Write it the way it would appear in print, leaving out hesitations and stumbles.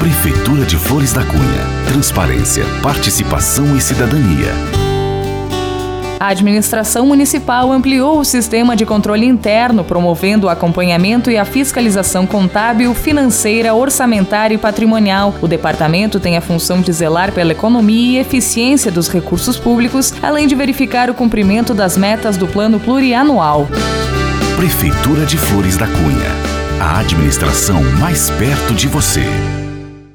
Prefeitura de Flores da Cunha. Transparência, participação e cidadania. A administração municipal ampliou o sistema de controle interno, promovendo o acompanhamento e a fiscalização contábil, financeira, orçamentária e patrimonial. O departamento tem a função de zelar pela economia e eficiência dos recursos públicos, além de verificar o cumprimento das metas do plano plurianual. Prefeitura de Flores da Cunha. A administração mais perto de você.